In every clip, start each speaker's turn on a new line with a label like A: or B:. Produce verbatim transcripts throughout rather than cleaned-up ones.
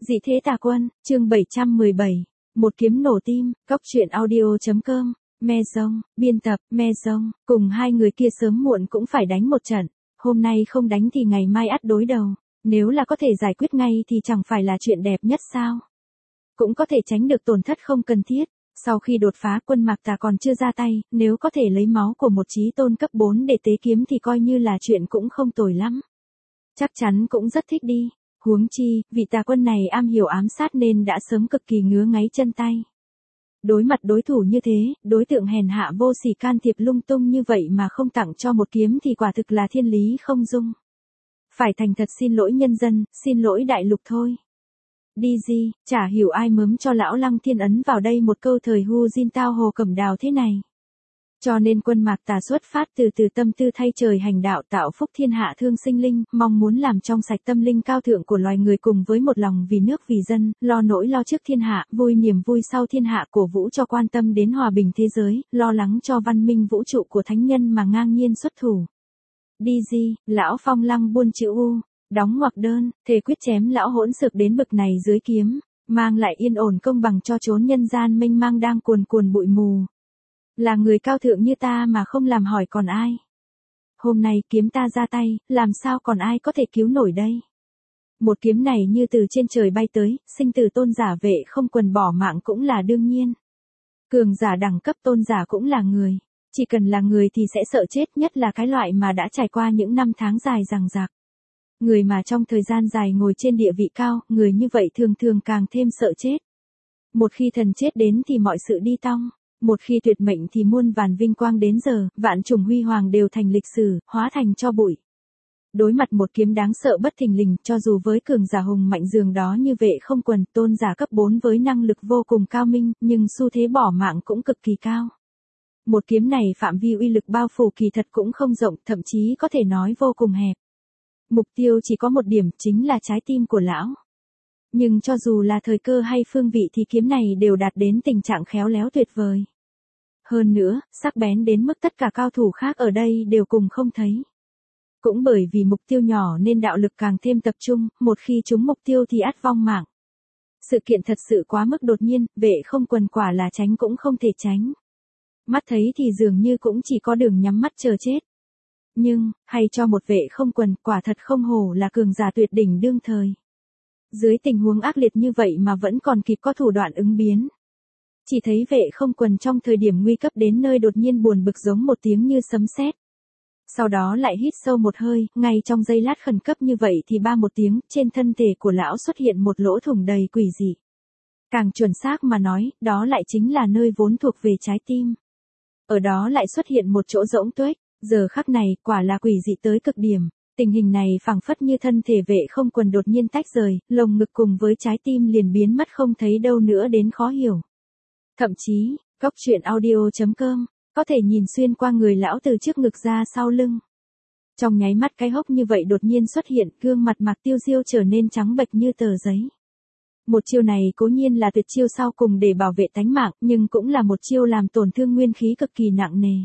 A: Dị thế tà quân, chương bảy trăm mười bảy, một kiếm nổ tim, cóc truyện audio.com, me rông, biên tập, me rông, cùng hai người kia sớm muộn cũng phải đánh một trận, hôm nay không đánh thì ngày mai ắt đối đầu, nếu là có thể giải quyết ngay thì chẳng phải là chuyện đẹp nhất sao? Cũng có thể tránh được tổn thất không cần thiết, sau khi đột phá quân Mạc Tà còn chưa ra tay, nếu có thể lấy máu của một chí tôn cấp bốn để tế kiếm thì coi như là chuyện cũng không tồi lắm. Chắc chắn cũng rất thích đi. Huống chi, vị tà quân này am hiểu ám sát nên đã sớm cực kỳ ngứa ngáy chân tay. Đối mặt đối thủ như thế, đối tượng hèn hạ vô sỉ can thiệp lung tung như vậy mà không tặng cho một kiếm thì quả thực là thiên lý không dung. Phải thành thật xin lỗi nhân dân, xin lỗi đại lục thôi. Đi gì, chả hiểu ai mớm cho lão Lăng Thiên ấn vào đây một câu thời hu Jin tao hồ cẩm đào thế này. Cho nên quân Mạc Tà xuất phát từ từ tâm tư thay trời hành đạo tạo phúc thiên hạ thương sinh linh, mong muốn làm trong sạch tâm linh cao thượng của loài người cùng với một lòng vì nước vì dân, lo nỗi lo trước thiên hạ, vui niềm vui sau thiên hạ cổ vũ cho quan tâm đến hòa bình thế giới, lo lắng cho văn minh vũ trụ của thánh nhân mà ngang nhiên xuất thủ. Đi gì, lão Phong Lăng buôn chữ U, đóng ngoặc đơn, thề quyết chém lão hỗn xược đến bực này dưới kiếm, mang lại yên ổn công bằng cho chốn nhân gian mênh mang đang cuồn cuồn bụi mù. Là người cao thượng như ta mà không làm hỏi còn ai. Hôm nay kiếm ta ra tay, làm sao còn ai có thể cứu nổi đây. Một kiếm này như từ trên trời bay tới, sinh tử tôn giả vệ không quần bỏ mạng cũng là đương nhiên. Cường giả đẳng cấp tôn giả cũng là người. Chỉ cần là người thì sẽ sợ chết, nhất là cái loại mà đã trải qua những năm tháng dài dằng dặc. Người mà trong thời gian dài ngồi trên địa vị cao, người như vậy thường thường càng thêm sợ chết. Một khi thần chết đến thì mọi sự đi tong. Một khi tuyệt mệnh thì muôn vàn vinh quang đến giờ, vạn trùng huy hoàng đều thành lịch sử, hóa thành cho bụi. Đối mặt một kiếm đáng sợ bất thình lình, cho dù với cường giả hùng mạnh dường đó như vệ không quần, tôn giả cấp bốn với năng lực vô cùng cao minh, nhưng xu thế bỏ mạng cũng cực kỳ cao. Một kiếm này phạm vi uy lực bao phủ kỳ thật cũng không rộng, thậm chí có thể nói vô cùng hẹp. Mục tiêu chỉ có một điểm, chính là trái tim của lão. Nhưng cho dù là thời cơ hay phương vị thì kiếm này đều đạt đến tình trạng khéo léo tuyệt vời. Hơn nữa, sắc bén đến mức tất cả cao thủ khác ở đây đều cùng không thấy. Cũng bởi vì mục tiêu nhỏ nên đạo lực càng thêm tập trung, một khi trúng mục tiêu thì ắt vong mạng. Sự kiện thật sự quá mức đột nhiên, vệ không quần quả là tránh cũng không thể tránh. Mắt thấy thì dường như cũng chỉ có đường nhắm mắt chờ chết. Nhưng, hay cho một vệ không quần, quả thật không hổ là cường giả tuyệt đỉnh đương thời. Dưới tình huống ác liệt như vậy mà vẫn còn kịp có thủ đoạn ứng biến. Chỉ thấy vệ không quần trong thời điểm nguy cấp đến nơi đột nhiên buồn bực giống một tiếng như sấm sét. Sau đó lại hít sâu một hơi, ngay trong giây lát khẩn cấp như vậy thì ba một tiếng, trên thân thể của lão xuất hiện một lỗ thủng đầy quỷ dị. Càng chuẩn xác mà nói, đó lại chính là nơi vốn thuộc về trái tim. Ở đó lại xuất hiện một chỗ rỗng tuếch, giờ khắc này quả là quỷ dị tới cực điểm. Tình hình này phảng phất như thân thể vệ không quần đột nhiên tách rời, lồng ngực cùng với trái tim liền biến mất không thấy đâu nữa đến khó hiểu. Thậm chí, cóc truyện audio.com, có thể nhìn xuyên qua người lão từ trước ngực ra sau lưng. Trong nháy mắt cái hốc như vậy đột nhiên xuất hiện, gương mặt Mạc Tiêu Diêu trở nên trắng bệch như tờ giấy. Một chiêu này cố nhiên là tuyệt chiêu sau cùng để bảo vệ tánh mạng, nhưng cũng là một chiêu làm tổn thương nguyên khí cực kỳ nặng nề.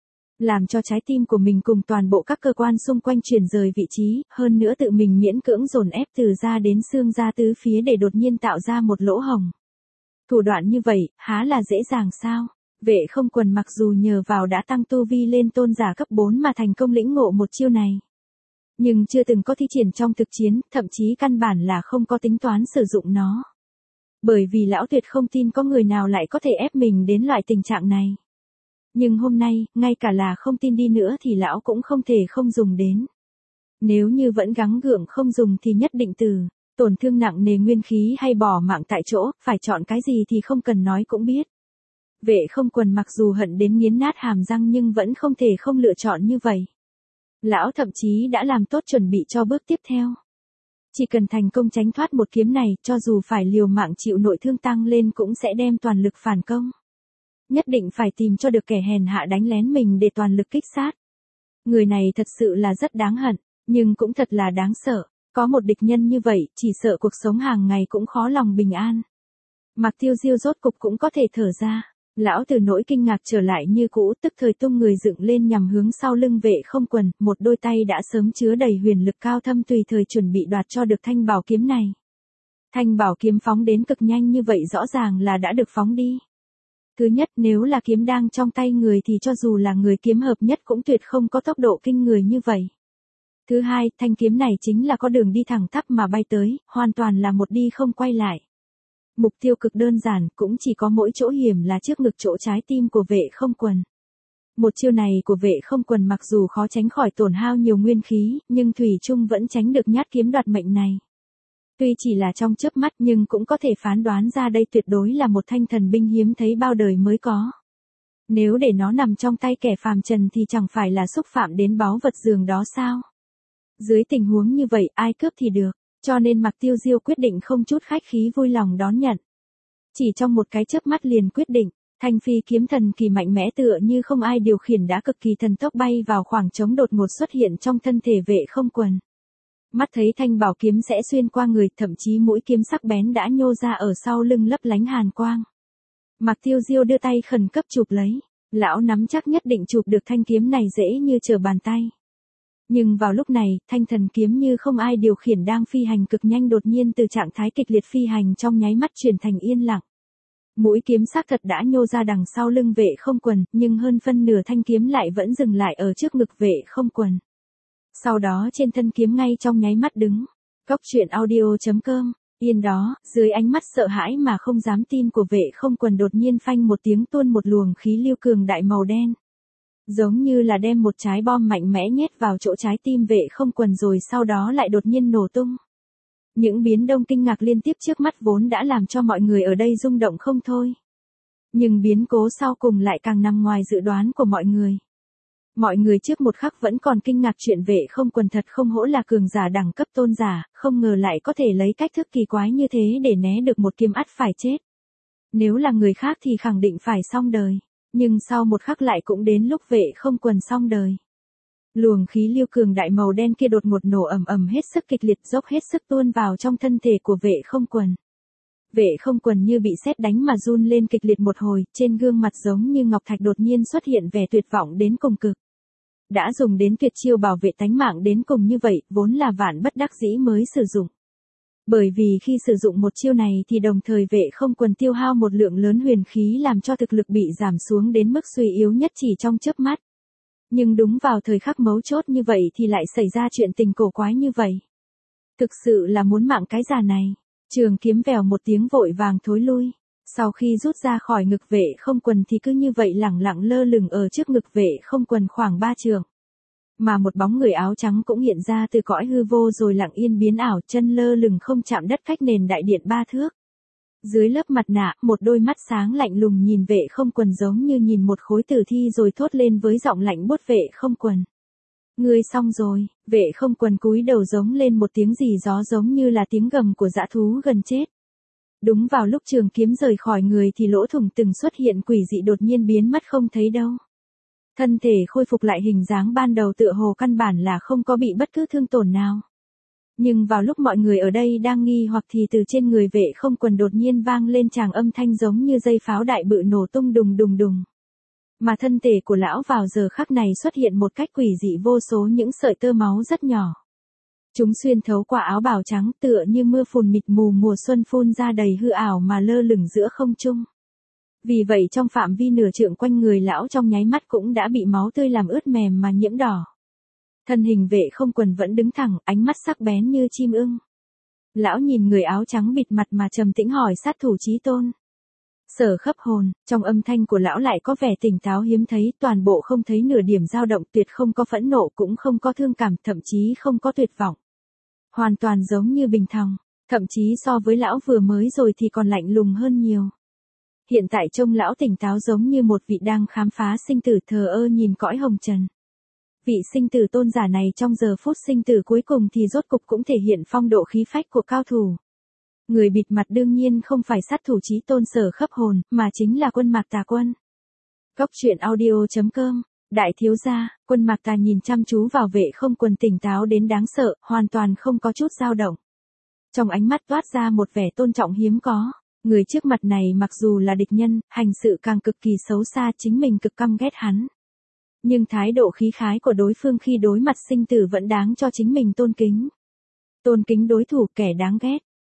A: Làm cho trái tim của mình cùng toàn bộ các cơ quan xung quanh chuyển rời vị trí, hơn nữa tự mình miễn cưỡng dồn ép từ da đến xương ra tứ phía để đột nhiên tạo ra một lỗ hổng. Thủ đoạn như vậy, há là dễ dàng sao? Vệ không quần mặc dù nhờ vào đã tăng tu vi lên tôn giả cấp bốn mà thành công lĩnh ngộ một chiêu này. Nhưng chưa từng có thi triển trong thực chiến, thậm chí căn bản là không có tính toán sử dụng nó. Bởi vì lão tuyệt không tin có người nào lại có thể ép mình đến loại tình trạng này. Nhưng hôm nay, ngay cả là không tin đi nữa thì lão cũng không thể không dùng đến. Nếu như vẫn gắng gượng không dùng thì nhất định từ, tổn thương nặng nề nguyên khí hay bỏ mạng tại chỗ, phải chọn cái gì thì không cần nói cũng biết. Vệ không quần mặc dù hận đến nghiến nát hàm răng nhưng vẫn không thể không lựa chọn như vậy. Lão thậm chí đã làm tốt chuẩn bị cho bước tiếp theo. Chỉ cần thành công tránh thoát một kiếm này, cho dù phải liều mạng chịu nội thương tăng lên cũng sẽ đem toàn lực phản công. Nhất định phải tìm cho được kẻ hèn hạ đánh lén mình để toàn lực kích sát. Người này thật sự là rất đáng hận, nhưng cũng thật là đáng sợ. Có một địch nhân như vậy, chỉ sợ cuộc sống hàng ngày cũng khó lòng bình an. Mạc Tiêu Diêu rốt cục cũng có thể thở ra. Lão từ nỗi kinh ngạc trở lại như cũ, tức thời tung người dựng lên nhằm hướng sau lưng vệ không quần, một đôi tay đã sớm chứa đầy huyền lực cao thâm tùy thời chuẩn bị đoạt cho được thanh bảo kiếm này. Thanh bảo kiếm phóng đến cực nhanh như vậy rõ ràng là đã được phóng đi. Thứ nhất, nếu là kiếm đang trong tay người thì cho dù là người kiếm hợp nhất cũng tuyệt không có tốc độ kinh người như vậy. Thứ hai, thanh kiếm này chính là có đường đi thẳng tắp mà bay tới, hoàn toàn là một đi không quay lại. Mục tiêu cực đơn giản, cũng chỉ có mỗi chỗ hiểm là trước ngực chỗ trái tim của Vệ Không Quần. Một chiêu này của Vệ Không Quần mặc dù khó tránh khỏi tổn hao nhiều nguyên khí, nhưng thủy chung vẫn tránh được nhát kiếm đoạt mệnh này. Tuy chỉ là trong chớp mắt nhưng cũng có thể phán đoán ra đây tuyệt đối là một thanh thần binh hiếm thấy bao đời mới có. Nếu để nó nằm trong tay kẻ phàm trần thì chẳng phải là xúc phạm đến báu vật dường đó sao? Dưới tình huống như vậy ai cướp thì được, cho nên Mạc Tiêu Diêu quyết định không chút khách khí vui lòng đón nhận. Chỉ trong một cái chớp mắt liền quyết định, thanh phi kiếm thần kỳ mạnh mẽ tựa như không ai điều khiển đã cực kỳ thần tốc bay vào khoảng trống đột ngột xuất hiện trong thân thể Vệ Không Quần. Mắt thấy thanh bảo kiếm sẽ xuyên qua người, thậm chí mũi kiếm sắc bén đã nhô ra ở sau lưng lấp lánh hàn quang. Mạc Tiêu Diêu đưa tay khẩn cấp chụp lấy, lão nắm chắc nhất định chụp được thanh kiếm này dễ như trở bàn tay. Nhưng vào lúc này, thanh thần kiếm như không ai điều khiển đang phi hành cực nhanh đột nhiên từ trạng thái kịch liệt phi hành trong nháy mắt chuyển thành yên lặng. Mũi kiếm xác thật đã nhô ra đằng sau lưng Vệ Không Quần, nhưng hơn phân nửa thanh kiếm lại vẫn dừng lại ở trước ngực Vệ Không Quần. Sau đó trên thân kiếm ngay trong nháy mắt đứng. Cốc truyện audio chấm com, yên đó, dưới ánh mắt sợ hãi mà không dám tin của Vệ Không Quần đột nhiên phanh một tiếng tuôn một luồng khí lưu cường đại màu đen. Giống như là đem một trái bom mạnh mẽ nhét vào chỗ trái tim Vệ Không Quần rồi sau đó lại đột nhiên nổ tung. Những biến động kinh ngạc liên tiếp trước mắt vốn đã làm cho mọi người ở đây rung động không thôi. Nhưng biến cố sau cùng lại càng nằm ngoài dự đoán của mọi người. Mọi người trước một khắc vẫn còn kinh ngạc chuyện Vệ Không Quần thật không hổ là cường giả đẳng cấp tôn giả, không ngờ lại có thể lấy cách thức kỳ quái như thế để né được một kiếm ắt phải chết. Nếu là người khác thì khẳng định phải xong đời, nhưng sau một khắc lại cũng đến lúc Vệ Không Quần xong đời. Luồng khí lưu cường đại màu đen kia đột ngột nổ ầm ầm hết sức kịch liệt dốc hết sức tuôn vào trong thân thể của Vệ Không Quần. Vệ Không Quần như bị sét đánh mà run lên kịch liệt một hồi, trên gương mặt giống như ngọc thạch đột nhiên xuất hiện vẻ tuyệt vọng đến cùng cực. Đã dùng đến tuyệt chiêu bảo vệ tánh mạng đến cùng như vậy, vốn là vạn bất đắc dĩ mới sử dụng. Bởi vì khi sử dụng một chiêu này thì đồng thời Vệ Không Quần tiêu hao một lượng lớn huyền khí làm cho thực lực bị giảm xuống đến mức suy yếu nhất chỉ trong chớp mắt. Nhưng đúng vào thời khắc mấu chốt như vậy thì lại xảy ra chuyện tình cổ quái như vậy. Thực sự là muốn mạng cái già này. Trường kiếm vèo một tiếng vội vàng thối lui. Sau khi rút ra khỏi ngực Vệ Không Quần thì cứ như vậy lẳng lặng lơ lửng ở trước ngực Vệ Không Quần khoảng ba trượng. Mà một bóng người áo trắng cũng hiện ra từ cõi hư vô rồi lặng yên biến ảo, chân lơ lửng không chạm đất cách nền đại điện ba thước. Dưới lớp mặt nạ, một đôi mắt sáng lạnh lùng nhìn Vệ Không Quần giống như nhìn một khối tử thi rồi thốt lên với giọng lạnh buốt Vệ Không Quần. Ngươi xong rồi. Vệ Không Quần cúi đầu giống lên một tiếng rì gió giống như là tiếng gầm của dã thú gần chết. Đúng vào lúc trường kiếm rời khỏi người thì lỗ thủng từng xuất hiện quỷ dị đột nhiên biến mất không thấy đâu. Thân thể khôi phục lại hình dáng ban đầu tựa hồ căn bản là không có bị bất cứ thương tổn nào. Nhưng vào lúc mọi người ở đây đang nghi hoặc thì từ trên người Vệ Không Quần đột nhiên vang lên tràng âm thanh giống như dây pháo đại bự nổ tung đùng đùng đùng. Mà thân thể của lão vào giờ khắc này xuất hiện một cách quỷ dị vô số những sợi tơ máu rất nhỏ. Chúng xuyên thấu qua áo bào trắng tựa như mưa phùn mịt mù mùa xuân phun ra đầy hư ảo mà lơ lửng giữa không trung. Vì vậy trong phạm vi nửa trượng quanh người lão trong nháy mắt cũng đã bị máu tươi làm ướt mềm mà nhiễm đỏ. Thân hình Vệ Không Quần vẫn đứng thẳng, ánh mắt sắc bén như chim ưng. Lão nhìn người áo trắng bịt mặt mà trầm tĩnh hỏi sát thủ Chí Tôn. Sở Khấp Hồn, trong âm thanh của lão lại có vẻ tỉnh táo hiếm thấy, toàn bộ không thấy nửa điểm dao động, tuyệt không có phẫn nộ cũng không có thương cảm, thậm chí không có tuyệt vọng. Hoàn toàn giống như bình thường, thậm chí so với lão vừa mới rồi thì còn lạnh lùng hơn nhiều. Hiện tại trông lão tỉnh táo giống như một vị đang khám phá sinh tử thờ ơ nhìn cõi hồng trần. Vị sinh tử tôn giả này trong giờ phút sinh tử cuối cùng thì rốt cục cũng thể hiện phong độ khí phách của cao thủ. Người bịt mặt đương nhiên không phải sát thủ Chí Tôn Sở Khấp Hồn, mà chính là Quân Mạc Tà Quân. Cốc truyện audio chấm com, đại thiếu gia, Quân Mạc Tà nhìn chăm chú vào Vệ Không Quần tỉnh táo đến đáng sợ, hoàn toàn không có chút dao động. Trong ánh mắt toát ra một vẻ tôn trọng hiếm có. Người trước mặt này mặc dù là địch nhân, hành sự càng cực kỳ xấu xa, chính mình cực căm ghét hắn. Nhưng thái độ khí khái của đối phương khi đối mặt sinh tử vẫn đáng cho chính mình tôn kính. Tôn kính đối thủ kẻ đáng ghét.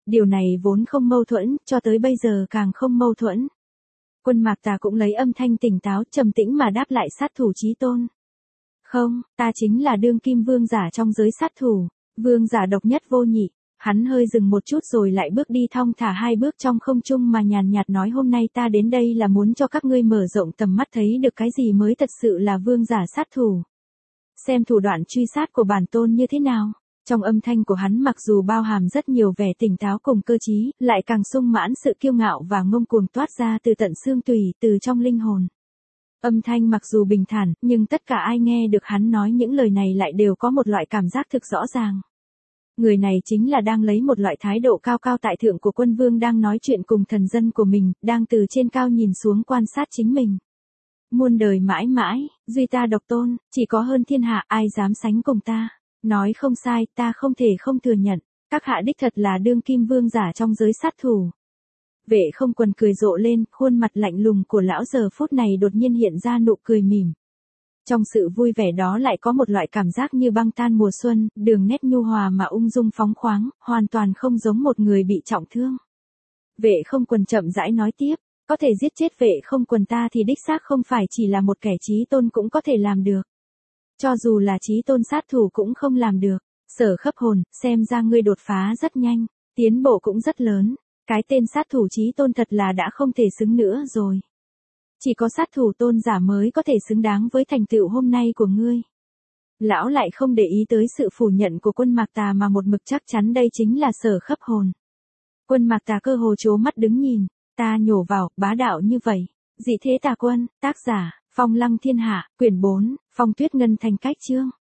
A: Điều này vốn không mâu thuẫn, cho tới bây giờ càng không mâu thuẫn. Quân Mạc Tà cũng lấy âm thanh tỉnh táo trầm tĩnh mà đáp lại sát thủ Chí Tôn. Không, ta chính là đương kim vương giả trong giới sát thủ, vương giả độc nhất vô nhị. Hắn hơi dừng một chút rồi lại bước đi thong thả hai bước trong không trung mà nhàn nhạt nói hôm nay ta đến đây là muốn cho các ngươi mở rộng tầm mắt thấy được cái gì mới thật sự là vương giả sát thủ. Xem thủ đoạn truy sát của bản tôn như thế nào. Trong âm thanh của hắn mặc dù bao hàm rất nhiều vẻ tỉnh táo cùng cơ trí, lại càng sung mãn sự kiêu ngạo và ngông cuồng toát ra từ tận xương tủy, từ trong linh hồn. Âm thanh mặc dù bình thản, nhưng tất cả ai nghe được hắn nói những lời này lại đều có một loại cảm giác thực rõ ràng. Người này chính là đang lấy một loại thái độ cao cao tại thượng của quân vương đang nói chuyện cùng thần dân của mình, đang từ trên cao nhìn xuống quan sát chính mình. Muôn đời mãi mãi, duy ta độc tôn, chỉ có hơn thiên hạ ai dám sánh cùng ta. Nói không sai, ta không thể không thừa nhận, các hạ đích thật là đương kim vương giả trong giới sát thủ. Vệ Không Quần cười rộ lên, khuôn mặt lạnh lùng của lão giờ phút này đột nhiên hiện ra nụ cười mỉm. Trong sự vui vẻ đó lại có một loại cảm giác như băng tan mùa xuân, đường nét nhu hòa mà ung dung phóng khoáng, hoàn toàn không giống một người bị trọng thương. Vệ Không Quần chậm rãi nói tiếp, có thể giết chết Vệ Không Quần ta thì đích xác không phải chỉ là một kẻ chí tôn cũng có thể làm được. Cho dù là chí tôn sát thủ cũng không làm được. Sở Khấp Hồn, xem ra ngươi đột phá rất nhanh, tiến bộ cũng rất lớn. Cái tên sát thủ chí tôn thật là đã không thể xứng nữa rồi. Chỉ có sát thủ tôn giả mới có thể xứng đáng với thành tựu hôm nay của ngươi. Lão lại không để ý tới sự phủ nhận của Quân Mạc Tà mà một mực chắc chắn đây chính là Sở Khấp Hồn. Quân Mạc Tà cơ hồ trố mắt đứng nhìn, ta nhổ vào, bá đạo như vậy. Dị Thế Tà Quân, tác giả, Phong Lăng Thiên Hạ, quyển bốn, Phong Tuyết Ngân Thành cách chương.